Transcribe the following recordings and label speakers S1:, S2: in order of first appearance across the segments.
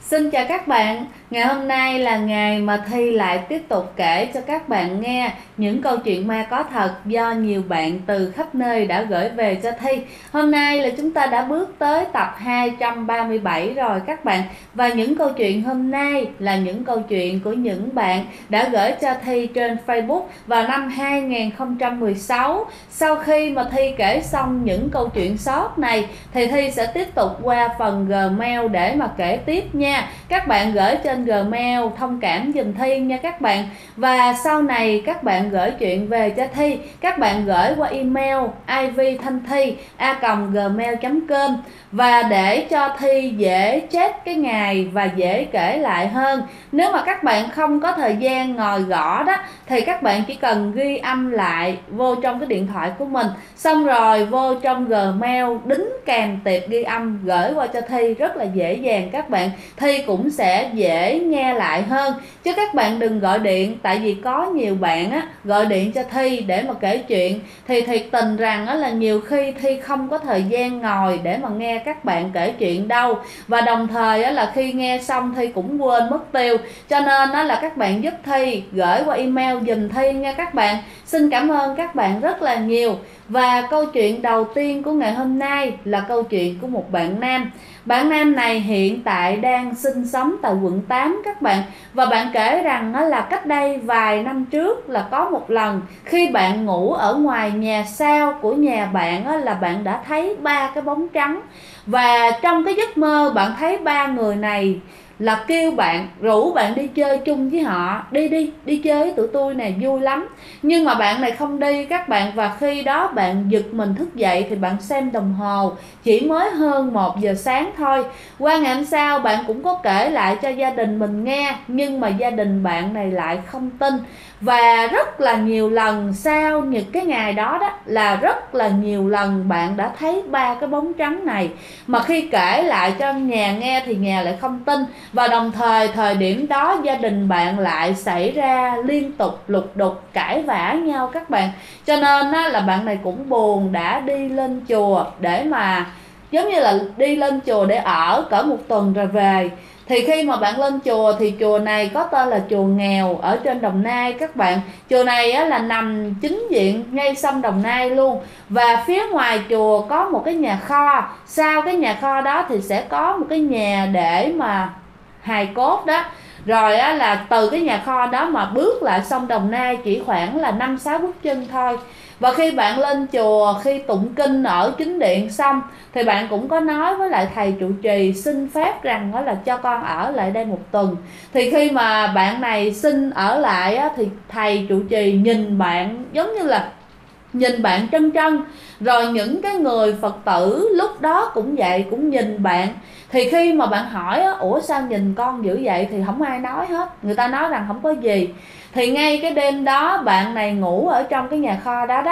S1: Xin chào các bạn, ngày hôm nay là ngày mà Thi lại tiếp tục kể cho các bạn nghe những câu chuyện ma có thật do nhiều bạn từ khắp nơi đã gửi về cho Thi. Hôm nay là chúng ta đã bước tới tập 237 rồi các bạn. Và những câu chuyện hôm nay là những câu chuyện của những bạn đã gửi cho Thi trên Facebook vào năm 2016. Sau khi mà Thi kể xong những câu chuyện sót này thì Thi sẽ tiếp tục qua phần Gmail để mà kể tiếp nha. Các bạn gửi trên Gmail thông cảm giùm Thi nha các bạn. Và sau này các bạn gửi chuyện về cho Thi, các bạn gửi qua email ivthanthi@gmail.com. Và để cho Thi dễ check cái ngày và dễ kể lại hơn, nếu mà các bạn không có thời gian ngồi gõ đó thì các bạn chỉ cần ghi âm lại vô trong cái điện thoại của mình, xong rồi vô trong Gmail đính kèm tiệp ghi âm gửi qua cho Thi, rất là dễ dàng các bạn. Thi cũng sẽ dễ nghe lại hơn. Chứ các bạn đừng gọi điện, tại vì có nhiều bạn á gọi điện cho Thi để mà kể chuyện thì thiệt tình rằng á là nhiều khi Thi không có thời gian ngồi để mà nghe các bạn kể chuyện đâu. Và đồng thời á là khi nghe xong Thi cũng quên mất tiêu. Cho nên á là các bạn giúp Thi gửi qua email giùm Thi nha các bạn. Xin cảm ơn các bạn rất là nhiều. Và câu chuyện đầu tiên của ngày hôm nay là câu chuyện của một bạn nam. Bạn nam này hiện tại đang sinh sống tại quận 8 các bạn. Và bạn kể rằng là cách đây vài năm trước là có một lần khi bạn ngủ ở ngoài nhà sau của nhà bạn là bạn đã thấy 3 cái bóng trắng. Và trong cái giấc mơ bạn thấy 3 người này là kêu bạn, rủ bạn đi chơi chung với họ. Đi chơi với tụi tôi nè, vui lắm. Nhưng mà bạn này không đi các bạn. Và khi đó bạn giật mình thức dậy thì bạn xem đồng hồ, chỉ mới hơn 1 giờ sáng thôi. Qua ngày hôm sau bạn cũng có kể lại cho gia đình mình nghe, nhưng mà gia đình bạn này lại không tin. Và rất là nhiều lần sau những cái ngày đó là rất là nhiều lần bạn đã thấy 3 cái bóng trắng này. Mà khi kể lại cho nhà nghe thì nhà lại không tin. Và đồng thời thời điểm đó gia đình bạn lại xảy ra liên tục lục đục cãi vã nhau các bạn. Cho nên là bạn này cũng buồn, đã đi lên chùa để mà giống như là đi lên chùa để ở cỡ 1 tuần rồi về. Thì khi mà bạn lên chùa thì chùa này có tên là chùa Nghèo ở trên Đồng Nai các bạn. Chùa này là nằm chính diện ngay sông Đồng Nai luôn. Và phía ngoài chùa có một cái nhà kho. Sau cái nhà kho đó thì sẽ có một cái nhà để mà hài cốt đó. Rồi là từ cái nhà kho đó mà bước lại sông Đồng Nai chỉ khoảng là 5-6 bước chân thôi. Và khi bạn lên chùa, khi tụng kinh ở chính điện xong thì bạn cũng có nói với lại thầy trụ trì xin phép rằng đó là cho con ở lại đây 1 tuần. Thì khi mà bạn này xin ở lại thì thầy trụ trì nhìn bạn giống như là nhìn bạn trân trân. Rồi những cái người Phật tử lúc đó cũng vậy, cũng nhìn bạn. Thì khi mà bạn hỏi ủa sao nhìn con dữ vậy thì không ai nói hết. Người ta nói rằng không có gì. Thì ngay cái đêm đó bạn này ngủ ở trong cái nhà kho đó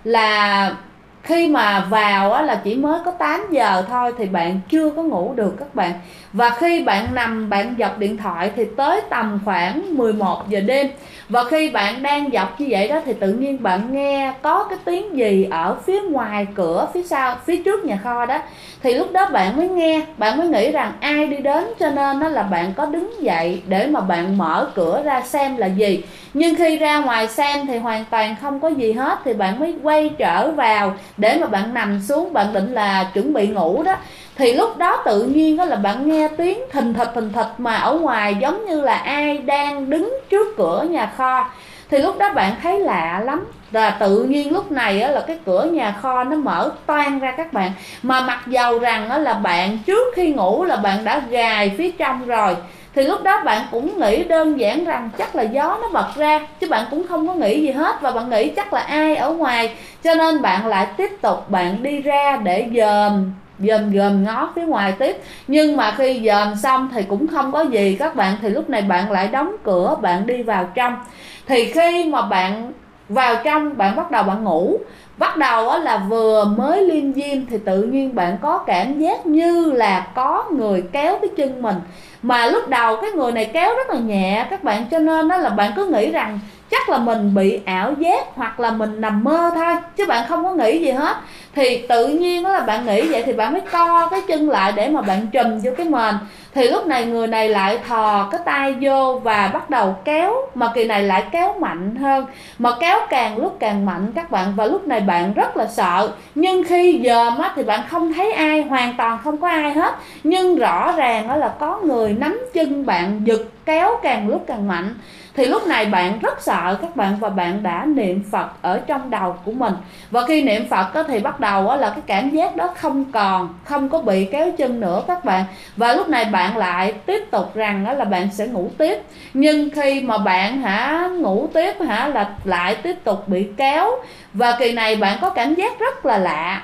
S1: là khi mà vào là chỉ mới có 8 giờ thôi thì bạn chưa có ngủ được các bạn. Và khi bạn nằm bạn dọc điện thoại thì tới tầm khoảng 11 giờ đêm. Và khi bạn đang dọc như vậy đó thì tự nhiên bạn nghe có cái tiếng gì ở phía ngoài cửa, phía sau, phía trước nhà kho đó. Thì lúc đó bạn mới nghe, bạn mới nghĩ rằng ai đi đến, cho nên là bạn có đứng dậy để mà bạn mở cửa ra xem là gì. Nhưng khi ra ngoài xem thì hoàn toàn không có gì hết. Thì bạn mới quay trở vào để mà bạn nằm xuống, bạn định là chuẩn bị ngủ đó. Thì lúc đó tự nhiên là bạn nghe tiếng thình thịch mà ở ngoài giống như là ai đang đứng trước cửa nhà kho. Thì lúc đó bạn thấy lạ lắm. Và tự nhiên lúc này là cái cửa nhà kho nó mở toang ra các bạn. Mà mặc dầu rằng là bạn trước khi ngủ là bạn đã gài phía trong rồi. Thì lúc đó bạn cũng nghĩ đơn giản rằng chắc là gió nó bật ra, chứ bạn cũng không có nghĩ gì hết. Và bạn nghĩ chắc là ai ở ngoài. Cho nên bạn lại tiếp tục bạn đi ra để dòm ngó phía ngoài tiếp. Nhưng mà khi dòm xong thì cũng không có gì các bạn. Thì lúc này bạn lại đóng cửa, bạn đi vào trong. Thì khi mà bạn vào trong, bạn bắt đầu bạn ngủ. Bắt đầu là vừa mới liêm diêm thì tự nhiên bạn có cảm giác như là có người kéo cái chân mình. Mà lúc đầu cái người này kéo rất là nhẹ các bạn. Cho nên là bạn cứ nghĩ rằng chắc là mình bị ảo giác hoặc là mình nằm mơ thôi, chứ bạn không có nghĩ gì hết. Thì tự nhiên là bạn nghĩ vậy thì bạn mới co cái chân lại để mà bạn trùm vô cái mền. thì lúc này người này lại thò cái tay vô và bắt đầu kéo, mà kỳ này lại kéo mạnh hơn, mà kéo càng lúc càng mạnh các bạn. Và lúc này bạn rất là sợ, nhưng khi dòm á thì bạn không thấy ai, hoàn toàn không có ai hết, nhưng rõ ràng đó là có người nắm chân bạn giật kéo càng lúc càng mạnh. Thì lúc này bạn rất sợ các bạn, và bạn đã niệm Phật ở trong đầu của mình. Và khi niệm Phật đó, thì bắt đầu là cái cảm giác đó không có bị kéo chân nữa các bạn. Và lúc này bạn lại tiếp tục rằng đó là bạn sẽ ngủ tiếp. Nhưng khi mà bạn ngủ tiếp là lại tiếp tục bị kéo. Và kỳ này bạn có cảm giác rất là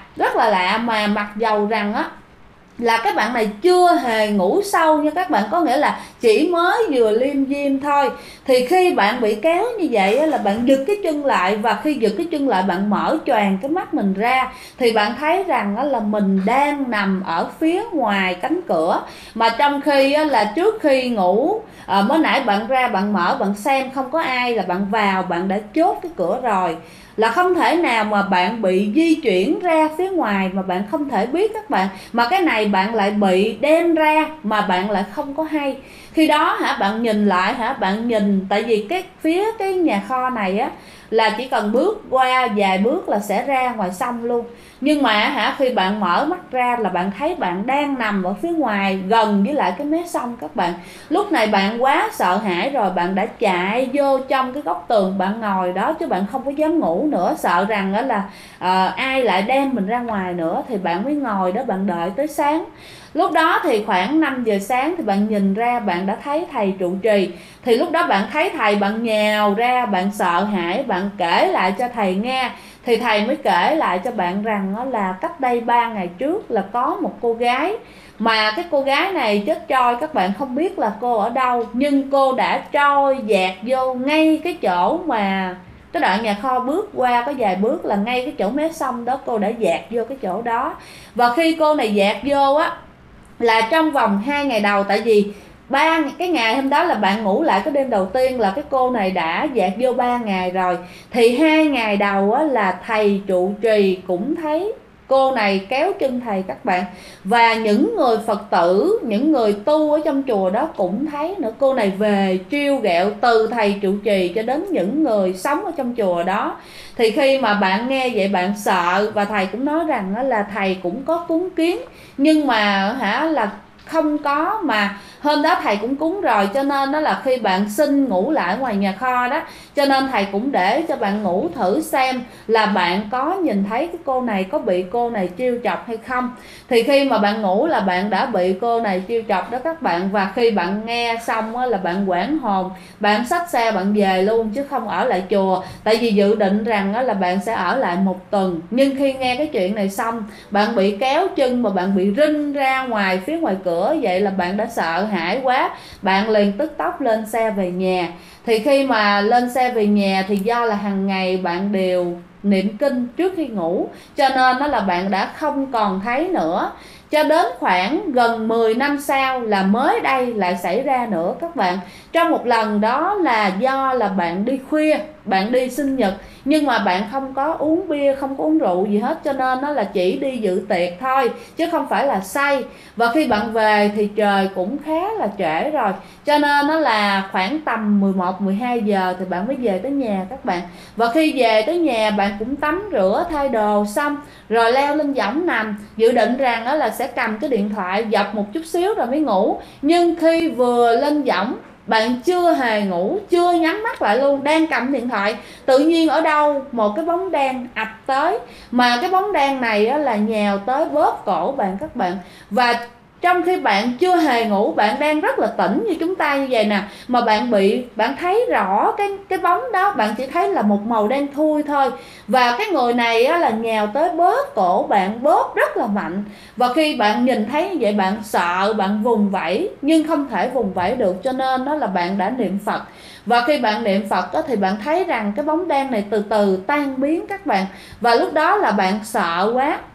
S1: lạ, mà mặc dầu rằng á là các bạn này chưa hề ngủ sâu nha các bạn, có nghĩa là chỉ mới vừa liêm diêm thôi. Thì khi bạn bị kéo như vậy là bạn giật cái chân lại, và khi giật cái chân lại bạn mở choàng cái mắt mình ra, thì bạn thấy rằng là mình đang nằm ở phía ngoài cánh cửa. Mà trong khi là trước khi ngủ, mới nãy bạn ra bạn mở bạn xem không có ai, là bạn vào bạn đã chốt cái cửa rồi, là không thể nào mà bạn bị di chuyển ra phía ngoài mà bạn không thể biết các bạn. Mà cái này bạn lại bị đem ra mà bạn lại không có hay. Khi đó bạn nhìn lại bạn nhìn, tại vì cái nhà kho này á là chỉ cần bước qua vài bước là sẽ ra ngoài sông luôn. Nhưng mà khi bạn mở mắt ra là bạn thấy bạn đang nằm ở phía ngoài gần với lại cái mé sông các bạn. Lúc này bạn quá sợ hãi rồi, bạn đã chạy vô trong cái góc tường bạn ngồi đó, chứ bạn không có dám ngủ nữa, sợ rằng đó là ai lại đem mình ra ngoài nữa. Thì bạn mới ngồi đó bạn đợi tới sáng. Lúc đó thì khoảng 5 giờ sáng thì bạn nhìn ra bạn đã thấy thầy trụ trì. Thì lúc đó bạn thấy thầy, bạn nhào ra, bạn sợ hãi, bạn kể lại cho thầy nghe. Thì thầy mới kể lại cho bạn rằng là cách đây 3 ngày trước là có một cô gái, mà cái cô gái này chết trôi, các bạn không biết là cô ở đâu, nhưng cô đã trôi dạt vô ngay cái chỗ mà cái đoạn nhà kho bước qua có vài bước là ngay cái chỗ mé sông đó, cô đã dạt vô cái chỗ đó. Và khi cô này dạt vô á là trong vòng 2 ngày đầu, tại vì cái ngày hôm đó là bạn ngủ lại cái đêm đầu tiên, là cái cô này đã dạt vô 3 ngày rồi. Thì 2 ngày đầu á là thầy trụ trì cũng thấy cô này kéo chân thầy các bạn. Và những người Phật tử, những người tu ở trong chùa đó cũng thấy nữa. Cô này về trêu ghẹo từ thầy trụ trì cho đến những người sống ở trong chùa đó. Thì khi mà bạn nghe vậy bạn sợ, và thầy cũng nói rằng là thầy cũng có cúng kiến, nhưng mà là không có, mà hôm đó thầy cũng cúng rồi, cho nên đó là khi bạn xin ngủ lại ngoài nhà kho đó, cho nên thầy cũng để cho bạn ngủ thử xem là bạn có nhìn thấy cái cô này, có bị cô này trêu chọc hay không. Thì khi mà bạn ngủ là bạn đã bị cô này trêu chọc đó các bạn. Và khi bạn nghe xong là bạn hoảng hồn, bạn xách xe bạn về luôn chứ không ở lại chùa. Tại vì dự định rằng là bạn sẽ ở lại 1 tuần, nhưng khi nghe cái chuyện này xong, bạn bị kéo chân mà bạn bị rinh ra ngoài phía ngoài cửa, vậy là bạn đã sợ hãi quá, bạn liền tức tốc lên xe về nhà. Thì khi mà lên xe về nhà thì do là hàng ngày bạn đều niệm kinh trước khi ngủ, cho nên đó là bạn đã không còn thấy nữa. Cho đến khoảng gần 10 năm sau là mới đây lại xảy ra nữa các bạn. Trong một lần đó là do là bạn đi khuya, bạn đi sinh nhật, nhưng mà bạn không có uống bia, không có uống rượu gì hết, cho nên nó là chỉ đi dự tiệc thôi chứ không phải là say. Và khi bạn về thì trời cũng khá là trễ rồi, cho nên nó là khoảng tầm 11-12 giờ thì bạn mới về tới nhà các bạn. Và khi về tới nhà bạn cũng tắm rửa thay đồ xong rồi leo lên võng nằm, dự định rằng đó là sẽ cầm cái điện thoại dập một chút xíu rồi mới ngủ. Nhưng khi vừa lên võng, bạn chưa hề ngủ, chưa nhắm mắt lại luôn, đang cầm điện thoại, tự nhiên ở đâu một cái bóng đen ập tới, mà cái bóng đen này là nhào tới bóp cổ bạn các bạn. Và trong khi bạn chưa hề ngủ, bạn đang rất là tỉnh như chúng ta như vậy nè, mà bạn thấy rõ cái bóng đó, bạn chỉ thấy là một màu đen thui thôi. Và cái người này là nhào tới bóp cổ bạn, bóp rất là mạnh. Và khi bạn nhìn thấy như vậy bạn sợ, bạn vùng vẫy nhưng không thể vùng vẫy được, cho nên đó là bạn đã niệm Phật. Và khi bạn niệm Phật đó, thì bạn thấy rằng cái bóng đen này từ từ tan biến các bạn. Và lúc đó là bạn sợ quá,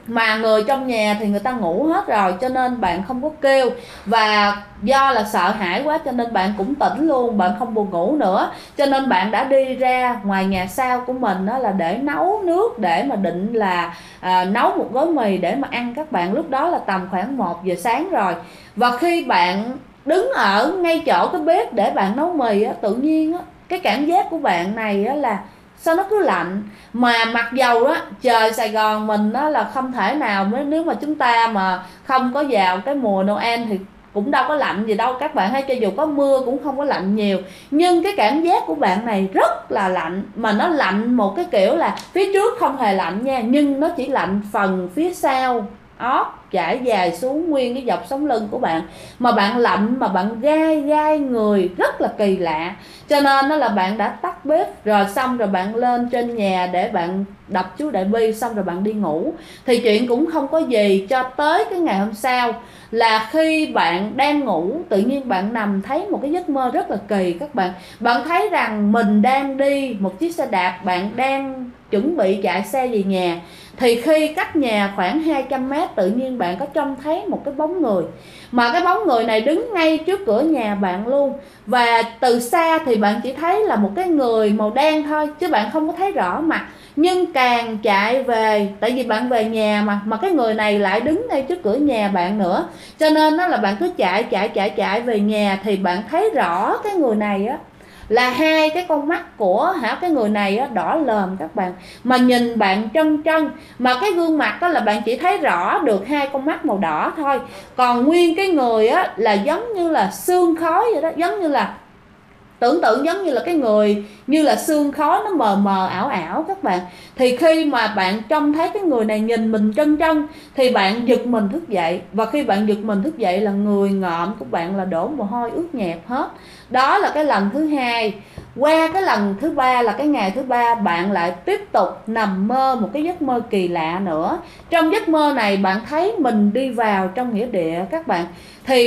S1: mà người trong nhà thì người ta ngủ hết rồi, cho nên bạn không có kêu, và do là sợ hãi quá cho nên bạn cũng tỉnh luôn, bạn không buồn ngủ nữa, cho nên bạn đã đi ra ngoài nhà sau của mình đó là để nấu nước, để mà định là nấu một gói mì để mà ăn các bạn. Lúc đó là tầm khoảng 1 giờ sáng rồi, và khi bạn đứng ở ngay chỗ cái bếp để bạn nấu mì á, tự nhiên á, cái cảm giác của bạn này á là sao nó cứ lạnh. Mà mặc dầu đó trời Sài Gòn mình đó là không thể nào, nếu mà chúng ta mà không có vào cái mùa Noel thì cũng đâu có lạnh gì đâu các bạn, hay cho dù có mưa cũng không có lạnh nhiều, nhưng cái cảm giác của bạn này rất là lạnh. Mà nó lạnh một cái kiểu là phía trước không hề lạnh nha, nhưng nó chỉ lạnh phần phía sau ót trải dài xuống nguyên cái dọc sống lưng của bạn, mà bạn lạnh mà bạn gai gai người rất là kỳ lạ. Cho nên đó là bạn đã tắt bếp rồi, xong rồi bạn lên trên nhà để bạn đọc chú Đại Bi, xong rồi bạn đi ngủ. Thì chuyện cũng không có gì cho tới cái ngày hôm sau, là khi bạn đang ngủ tự nhiên bạn nằm thấy một cái giấc mơ rất là kỳ các bạn. Bạn thấy rằng mình đang đi một chiếc xe đạp, bạn đang chuẩn bị chạy xe về nhà, thì khi cách nhà khoảng 200 mét tự nhiên bạn có trông thấy một cái bóng người, mà cái bóng người này đứng ngay trước cửa nhà bạn luôn. Và từ xa thì bạn chỉ thấy là một cái người màu đen thôi, chứ bạn không có thấy rõ mặt. Nhưng càng chạy về, tại vì bạn về nhà mà cái người này lại đứng ngay trước cửa nhà bạn nữa, cho nên đó là bạn cứ chạy về nhà, thì bạn thấy rõ cái người này á là hai cái con mắt của cái người này á, đỏ lòm các bạn, mà nhìn bạn trân trân. Mà cái gương mặt đó là bạn chỉ thấy rõ được hai con mắt màu đỏ thôi, còn nguyên cái người á là giống như là sương khói vậy đó, giống như là tưởng tượng giống như là cái người như là sương khói, nó mờ mờ ảo ảo các bạn. Thì khi mà bạn trông thấy cái người này nhìn mình trân trân thì bạn giật mình thức dậy, và khi bạn giật mình thức dậy là người ngợm của bạn là đổ mồ hôi ướt nhẹp hết. Đó là cái lần thứ hai. Qua cái lần thứ ba là cái ngày thứ ba, bạn lại tiếp tục nằm mơ một cái giấc mơ kỳ lạ nữa. Trong giấc mơ này bạn thấy mình đi vào trong nghĩa địa các bạn. Thì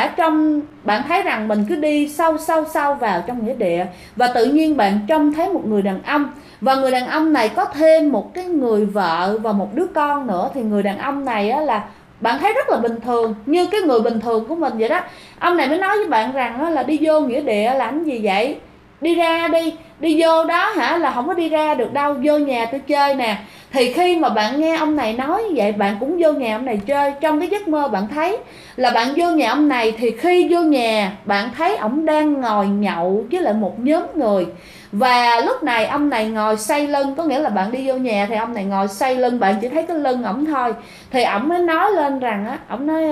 S1: bạn thấy rằng mình cứ đi sâu vào trong nghĩa địa, và tự nhiên bạn trông thấy một người đàn ông, và người đàn ông này có thêm một cái người vợ và một đứa con nữa. Thì người đàn ông này á là bạn thấy rất là bình thường, như cái người bình thường của mình vậy đó. Ông này mới nói với bạn rằng là đi vô nghĩa địa làm gì vậy, đi ra đi vô đó là không có đi ra được đâu, vô nhà tôi chơi nè. Thì khi mà bạn nghe ông này nói như vậy, bạn cũng vô nhà ông này chơi. Trong cái giấc mơ bạn thấy là bạn vô nhà ông này, thì khi vô nhà bạn thấy ông đang ngồi nhậu với lại một nhóm người. Và lúc này ông này ngồi xoay lưng, có nghĩa là bạn đi vô nhà thì ông này ngồi xoay lưng, bạn chỉ thấy cái lưng ổng thôi. Thì ổng mới nói lên rằng ổng nói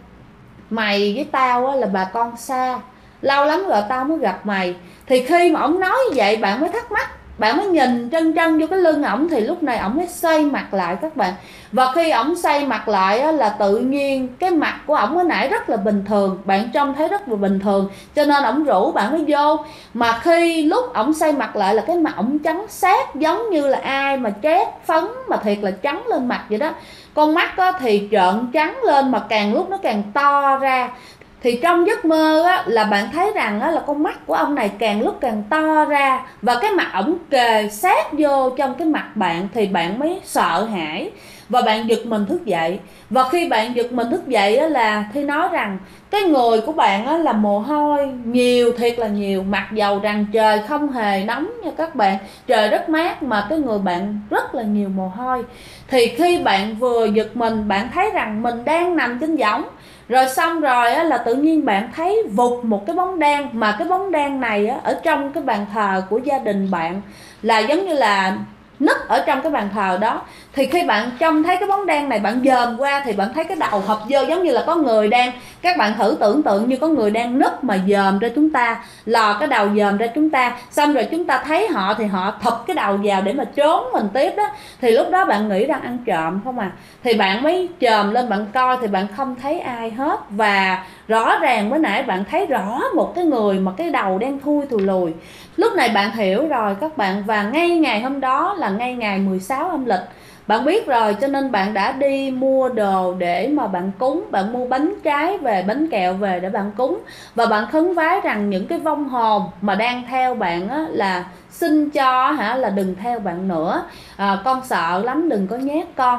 S1: mày với tao là bà con xa, lâu lắm rồi tao mới gặp mày. Thì khi mà ổng nói như vậy, bạn mới thắc mắc, bạn mới nhìn trân trân vô cái lưng ổng. Thì lúc này ổng mới xoay mặt lại các bạn. Và khi ổng xoay mặt lại là tự nhiên cái mặt của ổng hồi nãy rất là bình thường, bạn trông thấy rất là bình thường, cho nên ổng rủ bạn mới vô. Mà khi lúc ổng xoay mặt lại là cái mặt ổng trắng xác, giống như là ai mà trét phấn mà thiệt là trắng lên mặt vậy đó. Con mắt thì trợn trắng lên, mà càng lúc nó càng to ra. Thì trong giấc mơ là bạn thấy rằng là con mắt của ông này càng lúc càng to ra, và cái mặt ổng kề sát vô trong cái mặt bạn. Thì bạn mới sợ hãi và bạn giật mình thức dậy. Và khi bạn giật mình thức dậy là Thi nói rằng cái người của bạn là mồ hôi nhiều, thiệt là nhiều. Mặc dầu rằng trời không hề nóng nha các bạn, trời rất mát, mà cái người bạn rất là nhiều mồ hôi. Thì khi bạn vừa giật mình, bạn thấy rằng mình đang nằm trên võng. Rồi xong rồi là tự nhiên bạn thấy vụt một cái bóng đen, mà cái bóng đen này ở trong cái bàn thờ của gia đình bạn, là giống như là nứt ở trong cái bàn thờ đó. Thì khi bạn trông thấy cái bóng đen này, bạn dòm qua thì bạn thấy cái đầu hộp vô, giống như là có người đang, các bạn thử tưởng tượng như có người đang nứt mà dòm ra chúng ta, lò cái đầu dòm ra chúng ta, xong rồi chúng ta thấy họ thì họ thụp cái đầu vào để mà trốn mình tiếp đó. Thì lúc đó bạn nghĩ đang ăn trộm không à. Thì bạn mới chồm lên bạn coi thì bạn không thấy ai hết. Và rõ ràng mới nãy bạn thấy rõ một cái người mà cái đầu đen thui thùi lùi. Lúc này bạn hiểu rồi các bạn. Và ngay ngày hôm đó là ngay ngày 16 âm lịch, bạn biết rồi, cho nên bạn đã đi mua đồ để mà bạn cúng. Bạn mua bánh trái về, bánh kẹo về để bạn cúng. Và bạn khấn vái rằng những cái vong hồn mà đang theo bạn là xin cho là đừng theo bạn nữa, con sợ lắm, đừng có nhát con.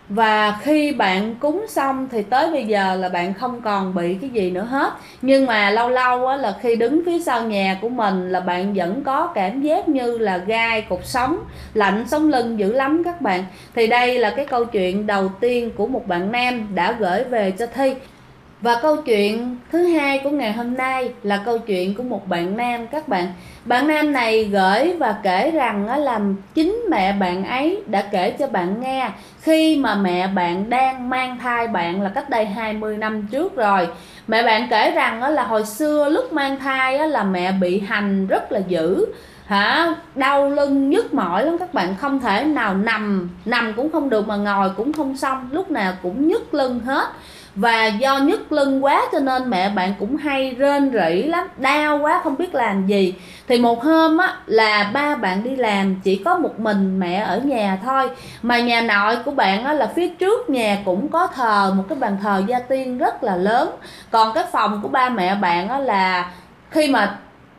S1: Và khi bạn cúng xong thì tới bây giờ là bạn không còn bị cái gì nữa hết. Nhưng mà lâu lâu á, là khi đứng phía sau nhà của mình là bạn vẫn có cảm giác như là gai cột sống, lạnh sống lưng dữ lắm các bạn. Thì đây là cái câu chuyện đầu tiên của một bạn nam đã gửi về cho Thi. Và câu chuyện thứ hai của ngày hôm nay là câu chuyện của một bạn nam các bạn. Bạn nam này gửi và kể rằng là chính mẹ bạn ấy đã kể cho bạn nghe khi mà mẹ bạn đang mang thai bạn là cách đây 20 năm trước rồi. Mẹ bạn kể rằng là hồi xưa lúc mang thai là mẹ bị hành rất là dữ, đau lưng nhức mỏi lắm các bạn, không thể nào nằm cũng không được mà ngồi cũng không xong, lúc nào cũng nhức lưng hết. Và do nhức lưng quá cho nên mẹ bạn cũng hay rên rỉ lắm, đau quá không biết làm gì. Thì một hôm á là ba bạn đi làm, chỉ có một mình mẹ ở nhà thôi. Mà nhà nội của bạn á là phía trước nhà cũng có thờ một cái bàn thờ gia tiên rất là lớn. Còn cái phòng của ba mẹ bạn á là khi mà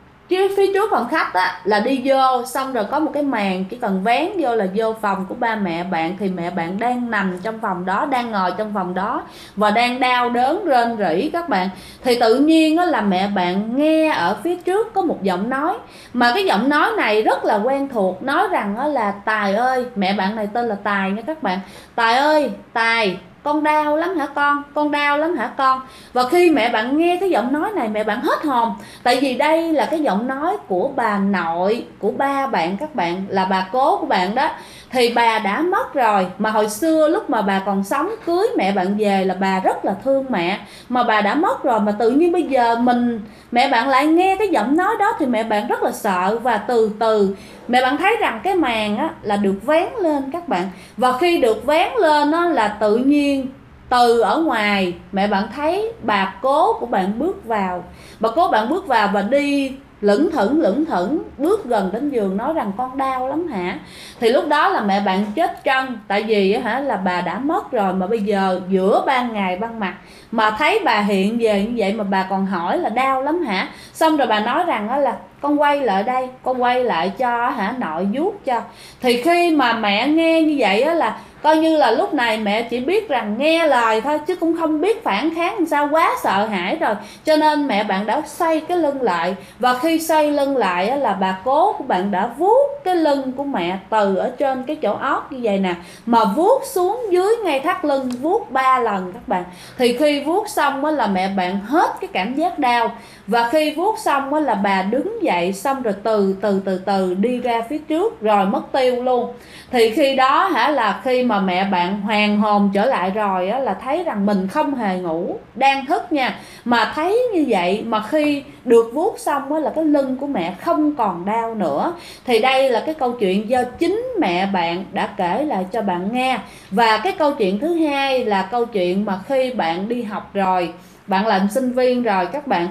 S1: phía trước phòng khách á là đi vô xong rồi có một cái màn, chỉ cần vén vô là vô phòng của ba mẹ bạn. Thì mẹ bạn đang nằm trong phòng đó, đang ngồi trong phòng đó và đang đau đớn rên rỉ các bạn. Thì tự nhiên á là mẹ bạn nghe ở phía trước có một giọng nói, mà cái giọng nói này rất là quen thuộc, nói rằng á là Tài ơi. Mẹ bạn này tên là Tài nha các bạn. Tài ơi, Tài, con đau lắm hả con đau lắm hả con. Và khi mẹ bạn nghe cái giọng nói này, mẹ bạn hết hồn. Tại vì đây là cái giọng nói của bà nội của ba bạn các bạn, là bà cố của bạn đó. Thì bà đã mất rồi, mà hồi xưa lúc mà bà còn sống cưới mẹ bạn về là bà rất là thương mẹ, mà bà đã mất rồi. Mà tự nhiên bây giờ mẹ bạn lại nghe cái giọng nói đó thì mẹ bạn rất là sợ. Và từ từ mẹ bạn thấy rằng cái màn á là được vén lên các bạn. Và khi được vén lên á là tự nhiên từ ở ngoài mẹ bạn thấy bà cố của bạn bước vào. Bà cố bạn bước vào và đi lững thững bước gần đến giường, nói rằng con đau lắm hả. Thì lúc đó là mẹ bạn chết chân. Tại vì là bà đã mất rồi, mà bây giờ giữa ban ngày ban mặt mà thấy bà hiện về như vậy mà bà còn hỏi là đau lắm hả. Xong rồi bà nói rằng là con quay lại đây, con quay lại cho nội vuốt cho. Thì khi mà mẹ nghe như vậy là coi như là lúc này mẹ chỉ biết rằng nghe lời thôi, chứ cũng không biết phản kháng làm sao, quá sợ hãi rồi. Cho nên mẹ bạn đã xoay cái lưng lại. Và khi xoay lưng lại là bà cố của bạn đã vuốt cái lưng của mẹ từ ở trên cái chỗ ót như vậy nè, mà vuốt xuống dưới ngay thắt lưng, vuốt 3 lần các bạn. Thì khi vuốt xong là mẹ bạn hết cái cảm giác đau. Và khi vuốt xong là bà đứng dậy, xong rồi từ từ đi ra phía trước rồi mất tiêu luôn. Thì khi đó là khi mà mẹ bạn hoàn hồn trở lại rồi là thấy rằng mình không hề ngủ, đang thức nha, mà thấy như vậy. Mà khi được vuốt xong là cái lưng của mẹ không còn đau nữa. Thì đây là cái câu chuyện do chính mẹ bạn đã kể lại cho bạn nghe. Và cái câu chuyện thứ hai là câu chuyện mà khi bạn đi học rồi, bạn làm sinh viên rồi các bạn.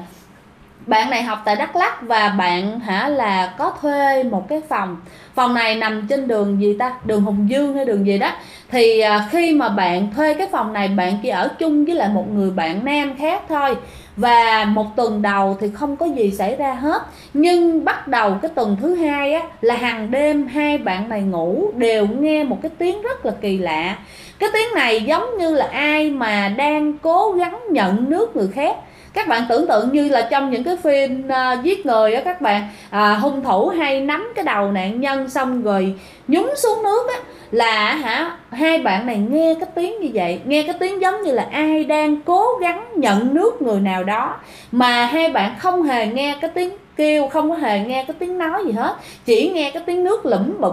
S1: Bạn này học tại Đắk Lắk và bạn là có thuê một cái phòng này nằm trên đường gì ta, đường Hùng Dương hay đường gì đó. Thì khi mà bạn thuê cái phòng này, bạn chỉ ở chung với lại một người bạn nam khác thôi. Và một tuần đầu thì không có gì xảy ra hết. Nhưng bắt đầu cái tuần thứ hai là hàng đêm hai bạn này ngủ đều nghe một cái tiếng rất là kỳ lạ. Cái tiếng này giống như là ai mà đang cố gắng nhận nước người khác. Các bạn tưởng tượng như là trong những cái phim giết người á các bạn, hung thủ hay nắm cái đầu nạn nhân xong rồi nhúng xuống nước á, là hai bạn này nghe cái tiếng như vậy, nghe cái tiếng giống như là ai đang cố gắng nhận nước người nào đó. Mà hai bạn không hề nghe cái tiếng kêu, không có hề nghe cái tiếng nói gì hết, chỉ nghe cái tiếng nước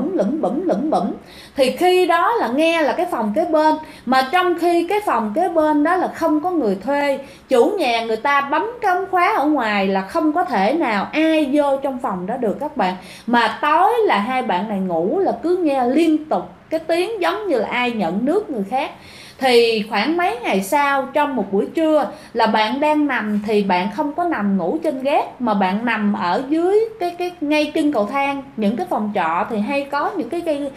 S1: lủm bủm. Thì khi đó là nghe là cái phòng kế bên, mà trong khi cái phòng kế bên đó là không có người thuê, chủ nhà người ta bấm cái ống khóa ở ngoài là không có thể nào ai vô trong phòng đó được các bạn. Mà tối là hai bạn này ngủ là cứ nghe liên tục cái tiếng giống như là ai nhận nước người khác. Thì khoảng mấy ngày sau, trong một buổi trưa là bạn đang nằm, thì bạn không có nằm ngủ trên gác mà bạn nằm ở dưới cái ngay chân cầu thang. Những cái phòng trọ thì hay có những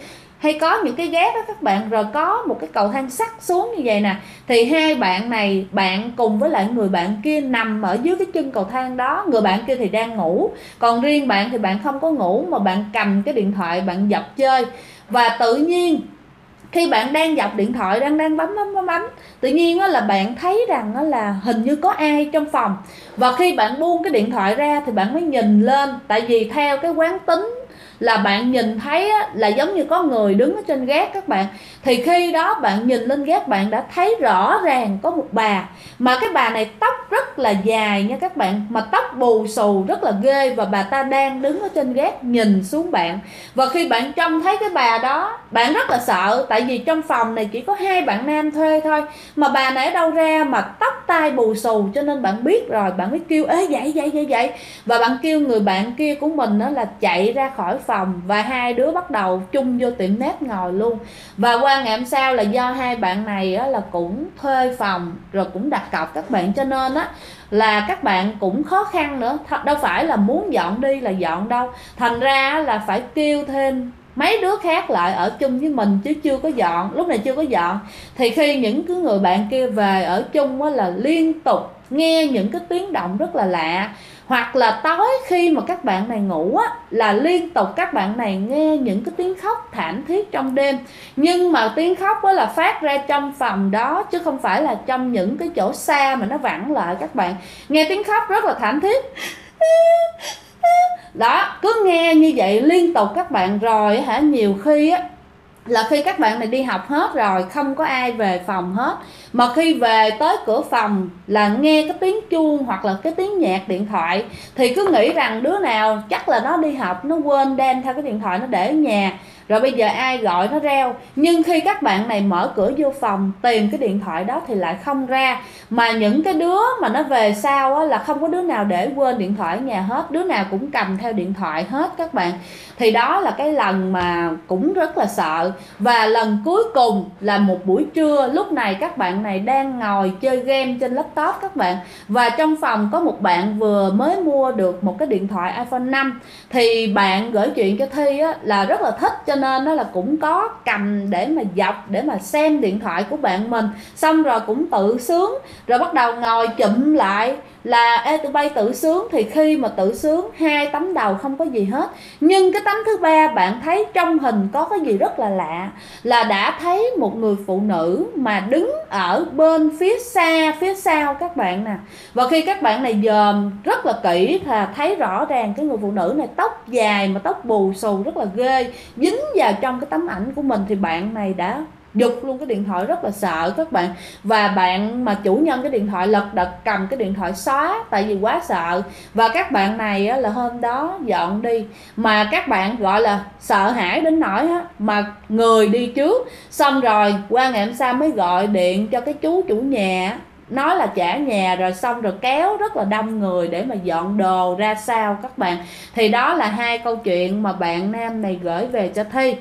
S1: cái gác đó các bạn, rồi có một cái cầu thang sắt xuống như vậy nè. Thì hai bạn này, bạn cùng với lại người bạn kia nằm ở dưới cái chân cầu thang đó. Người bạn kia thì đang ngủ, còn riêng bạn thì bạn không có ngủ, mà bạn cầm cái điện thoại bạn dập chơi. Và tự nhiên khi bạn đang dọc điện thoại, đang bấm, tự nhiên á, là bạn thấy rằng á, là hình như có ai trong phòng, và khi bạn buông cái điện thoại ra thì bạn mới nhìn lên, tại vì theo cái quán tính là bạn nhìn thấy á, là giống như có người đứng ở trên gác các bạn. Thì khi đó bạn nhìn lên gác, bạn đã thấy rõ ràng có một bà, mà cái bà này tóc rất là dài nha các bạn, mà tóc bù xù rất là ghê, và bà ta đang đứng ở trên gác nhìn xuống bạn. Và khi bạn trông thấy cái bà đó, bạn rất là sợ, tại vì trong phòng này chỉ có 2 bạn nam thuê thôi, mà bà này ở đâu ra mà tóc tai bù xù, cho nên bạn biết rồi, bạn mới kêu ê dậy, và bạn kêu người bạn kia của mình đó là chạy ra khỏi phòng, và hai đứa bắt đầu chung vô tiệm net ngồi luôn. Và qua ngày hôm sau là do hai bạn này á, là cũng thuê phòng rồi cũng đặt cọc các bạn, cho nên á là các bạn cũng khó khăn nữa, đâu phải là muốn dọn đi là dọn đâu, thành ra là phải kêu thêm mấy đứa khác lại ở chung với mình chứ chưa có dọn, lúc này chưa có dọn. Thì khi những cái người bạn kia về ở chung á, là liên tục nghe những cái tiếng động rất là lạ, hoặc là tối khi mà các bạn này ngủ á, là liên tục các bạn này nghe những cái tiếng khóc thảm thiết trong đêm. Nhưng mà tiếng khóc á là phát ra trong phòng đó, chứ không phải là trong những cái chỗ xa mà nó vẳng lại. Các bạn nghe tiếng khóc rất là thảm thiết đó, cứ nghe như vậy liên tục các bạn. Rồi nhiều khi á là khi các bạn này đi học hết rồi, không có ai về phòng hết, mà khi về tới cửa phòng là nghe cái tiếng chuông hoặc là cái tiếng nhạc điện thoại, thì cứ nghĩ rằng đứa nào chắc là nó đi học, nó quên đem theo cái điện thoại nó để ở nhà, rồi bây giờ ai gọi nó reo. Nhưng khi các bạn này mở cửa vô phòng tìm cái điện thoại đó thì lại không ra, mà những cái đứa mà nó về sau á, là không có đứa nào để quên điện thoại ở nhà hết, đứa nào cũng cầm theo điện thoại hết các bạn. Thì đó là cái lần mà cũng rất là sợ. Và lần cuối cùng là một buổi trưa, lúc này các bạn này đang ngồi chơi game trên laptop các bạn, và trong phòng có một bạn vừa mới mua được một cái điện thoại iPhone 5. Thì bạn gửi chuyện cho Thi á, là rất là thích, cho nên đó là cũng có cầm để mà dọc để mà xem điện thoại của bạn mình, xong rồi cũng tự sướng, rồi bắt đầu ngồi chụm lại là ê tụi bay tự sướng. Thì khi mà tự sướng, 2 tấm đầu không có gì hết, nhưng cái tấm thứ ba bạn thấy trong hình có cái gì rất là lạ, là đã thấy một người phụ nữ mà đứng ở bên phía sau các bạn nè. Và khi các bạn này dòm rất là kỹ thì thấy rõ ràng cái người phụ nữ này tóc dài mà tóc bù xù rất là ghê, dính vào trong cái tấm ảnh của mình. Thì bạn này đã giục luôn cái điện thoại, rất là sợ các bạn. Và bạn mà chủ nhân cái điện thoại lật đật cầm cái điện thoại xóa, tại vì quá sợ. Và các bạn này á, là hôm đó dọn đi, mà các bạn gọi là sợ hãi đến nỗi á, mà người đi trước, xong rồi qua ngày hôm sau mới gọi điện cho cái chú chủ nhà nói là trả nhà, rồi xong rồi kéo rất là đông người để mà dọn đồ ra sao các bạn. Thì đó là 2 câu chuyện mà bạn nam này gửi về cho Thi.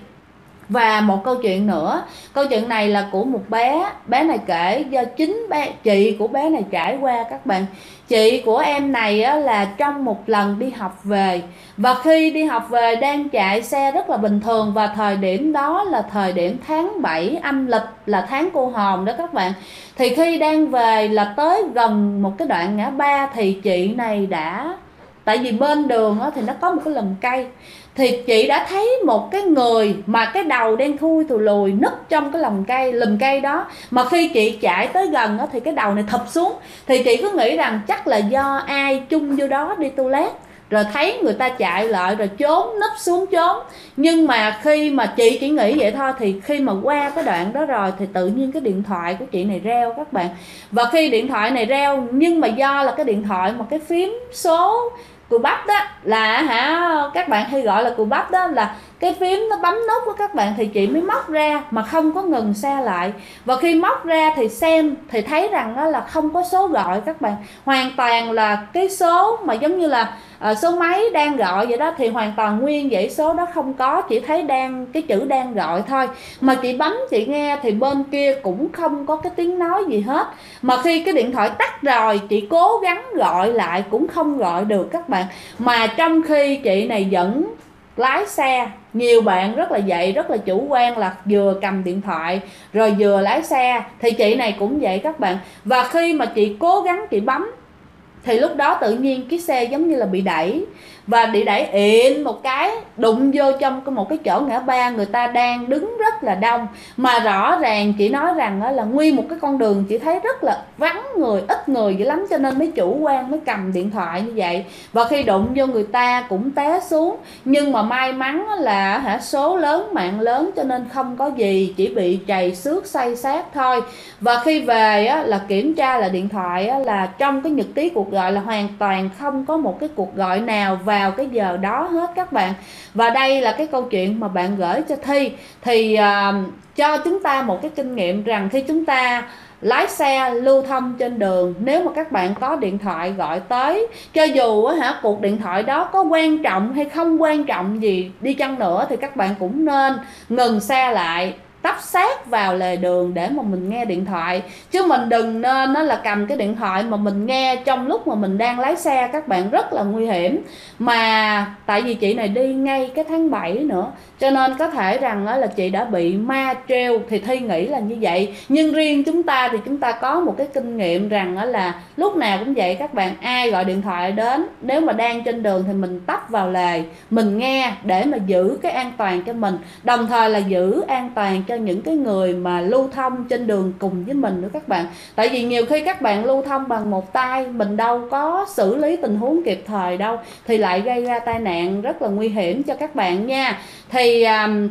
S1: Và một câu chuyện nữa, câu chuyện này là của một bé này kể do chính chị của bé này trải qua các bạn. Chị của em này á, là trong một lần đi học về, và khi đi học về đang chạy xe rất là bình thường, và thời điểm đó là thời điểm tháng 7 âm lịch, là tháng cô hồn đó các bạn. Thì khi đang về là tới gần một cái đoạn ngã ba, thì chị này đã, tại vì bên đường á, thì nó có một cái lùm cây, thì chị đã thấy một cái người mà cái đầu đen thui thù lùi núp trong cái lùm cây đó. Mà khi chị chạy tới gần đó, thì cái đầu này thụp xuống. Thì chị cứ nghĩ rằng chắc là do ai chung vô đó đi toilet, rồi thấy người ta chạy lại rồi trốn, núp xuống trốn. Nhưng mà khi mà chị chỉ nghĩ vậy thôi, thì khi mà qua cái đoạn đó rồi thì tự nhiên cái điện thoại của chị này reo các bạn. Và khi điện thoại này reo, nhưng mà do là cái điện thoại mà cái phím số cùi bắp đó là các bạn hay gọi là cùi bắp đó, là cái phím nó bấm nút của các bạn, thì chị mới móc ra mà không có ngừng xe lại. Và khi móc ra thì xem thì thấy rằng đó là không có số gọi các bạn, hoàn toàn là cái số mà giống như là số máy đang gọi vậy đó, thì hoàn toàn nguyên dãy số đó không có, chỉ thấy cái chữ đang gọi thôi. Mà chị bấm chị nghe thì bên kia cũng không có cái tiếng nói gì hết. Mà khi cái điện thoại tắt rồi, chị cố gắng gọi lại cũng không gọi được các bạn. Mà trong khi chị này vẫn lái xe, nhiều bạn rất là dậy, rất là chủ quan, là vừa cầm điện thoại rồi vừa lái xe, thì chị này cũng vậy các bạn. Và khi mà chị cố gắng chị bấm thì lúc đó tự nhiên cái xe giống như là bị đẩy, và bị đẩy ịn một cái đụng vô trong một cái chỗ ngã ba, người ta đang đứng rất là đông, mà rõ ràng chị nói rằng là nguyên một cái con đường chị thấy rất là vắng người, ít người dữ lắm, cho nên mới chủ quan mới cầm điện thoại như vậy, và khi đụng vô người ta cũng té xuống. Nhưng mà may mắn là số lớn mạng lớn cho nên không có gì, chỉ bị trầy xước xây xát thôi. Và khi về là kiểm tra là điện thoại là trong cái nhật ký cuộc gọi là hoàn toàn không có một cái cuộc gọi nào vào cái giờ đó hết các bạn. Và đây là cái câu chuyện mà bạn gửi cho Thi, thì cho chúng ta một cái kinh nghiệm rằng khi chúng ta lái xe lưu thông trên đường, nếu mà các bạn có điện thoại gọi tới, cho dù cuộc điện thoại đó có quan trọng hay không quan trọng gì đi chăng nữa, thì các bạn cũng nên ngừng xe lại, tấp sát vào lề đường để mà mình nghe điện thoại. Chứ mình đừng nên nó là cầm cái điện thoại mà mình nghe trong lúc mà mình đang lái xe, các bạn, rất là nguy hiểm. Mà tại vì chị này đi ngay cái tháng 7 nữa, cho nên có thể rằng là chị đã bị ma treo, thì Thi nghĩ là như vậy. Nhưng riêng chúng ta thì chúng ta có một cái kinh nghiệm rằng là lúc nào cũng vậy các bạn, ai gọi điện thoại đến, nếu mà đang trên đường thì mình tấp vào lề, mình nghe để mà giữ cái an toàn cho mình, đồng thời là giữ an toàn cho những cái người mà lưu thông trên đường cùng với mình nữa các bạn. Tại vì nhiều khi các bạn lưu thông bằng một tay, mình đâu có xử lý tình huống kịp thời đâu, thì lại gây ra tai nạn rất là nguy hiểm cho các bạn nha. Thì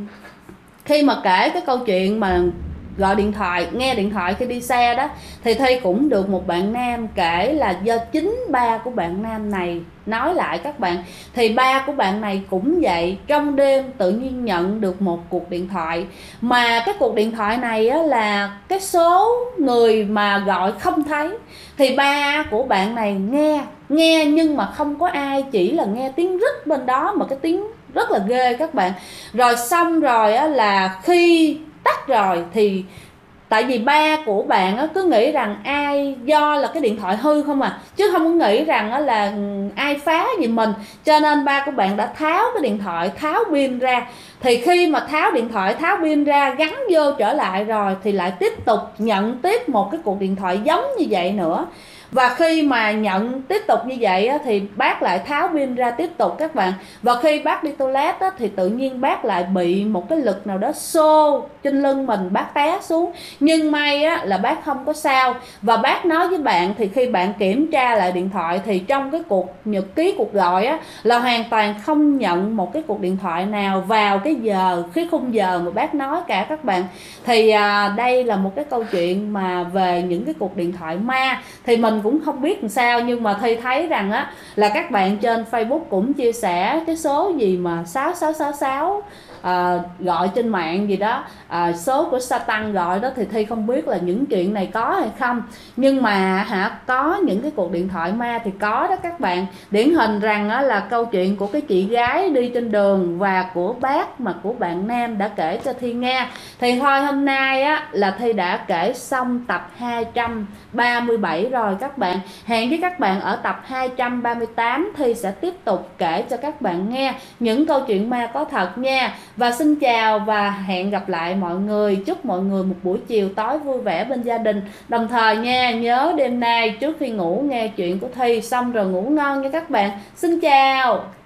S1: khi mà kể cái câu chuyện mà gọi điện thoại, nghe điện thoại khi đi xe đó, thì Thi cũng được một bạn nam kể là do chính ba của bạn nam này nói lại các bạn. Thì ba của bạn này cũng vậy, trong đêm tự nhiên nhận được một cuộc điện thoại, mà cái cuộc điện thoại này là cái số người mà gọi không thấy. Thì ba của bạn này nghe nhưng mà không có ai, chỉ là nghe tiếng rít bên đó, mà cái tiếng rất là ghê các bạn. Rồi xong rồi là khi tắt rồi thì tại vì ba của bạn cứ nghĩ rằng do là cái điện thoại hư không à, chứ không có nghĩ rằng là ai phá gì mình, cho nên ba của bạn đã tháo cái điện thoại, tháo pin ra. Thì khi mà tháo điện thoại, tháo pin ra, gắn vô trở lại rồi, thì lại tiếp tục nhận tiếp một cái cuộc điện thoại giống như vậy nữa. Và khi mà nhận tiếp tục như vậy thì bác lại tháo pin ra tiếp tục các bạn. Và khi bác đi toilet thì tự nhiên bác lại bị một cái lực nào đó xô trên lưng mình, bác té xuống. Nhưng may là bác không có sao. Và bác nói với bạn, thì khi bạn kiểm tra lại điện thoại thì trong cái cuộc nhật ký cuộc gọi là hoàn toàn không nhận một cái cuộc điện thoại nào vào cái khung giờ mà bác nói cả các bạn. Thì đây là một cái câu chuyện mà về những cái cuộc điện thoại ma. Thì mình cũng không biết làm sao, nhưng mà Thi thấy rằng là các bạn trên Facebook cũng chia sẻ cái số gì mà 6666 gọi trên mạng gì đó, số của Satan gọi đó, thì Thi không biết là những chuyện này có hay không. Nhưng mà có những cái cuộc điện thoại ma thì có đó các bạn. Điển hình rằng là câu chuyện của cái chị gái đi trên đường và của bác mà của bạn nam đã kể cho Thi nghe. Thì thôi hôm nay là Thi đã kể xong tập 237 rồi các bạn. Hẹn với các bạn ở tập 238 Thi sẽ tiếp tục kể cho các bạn nghe những câu chuyện ma có thật nha. Và xin chào và hẹn gặp lại mọi người. Chúc mọi người một buổi chiều tối vui vẻ bên gia đình. Đồng thời nha, nhớ đêm nay trước khi ngủ nghe chuyện của Thi xong rồi ngủ ngon nha các bạn. Xin chào.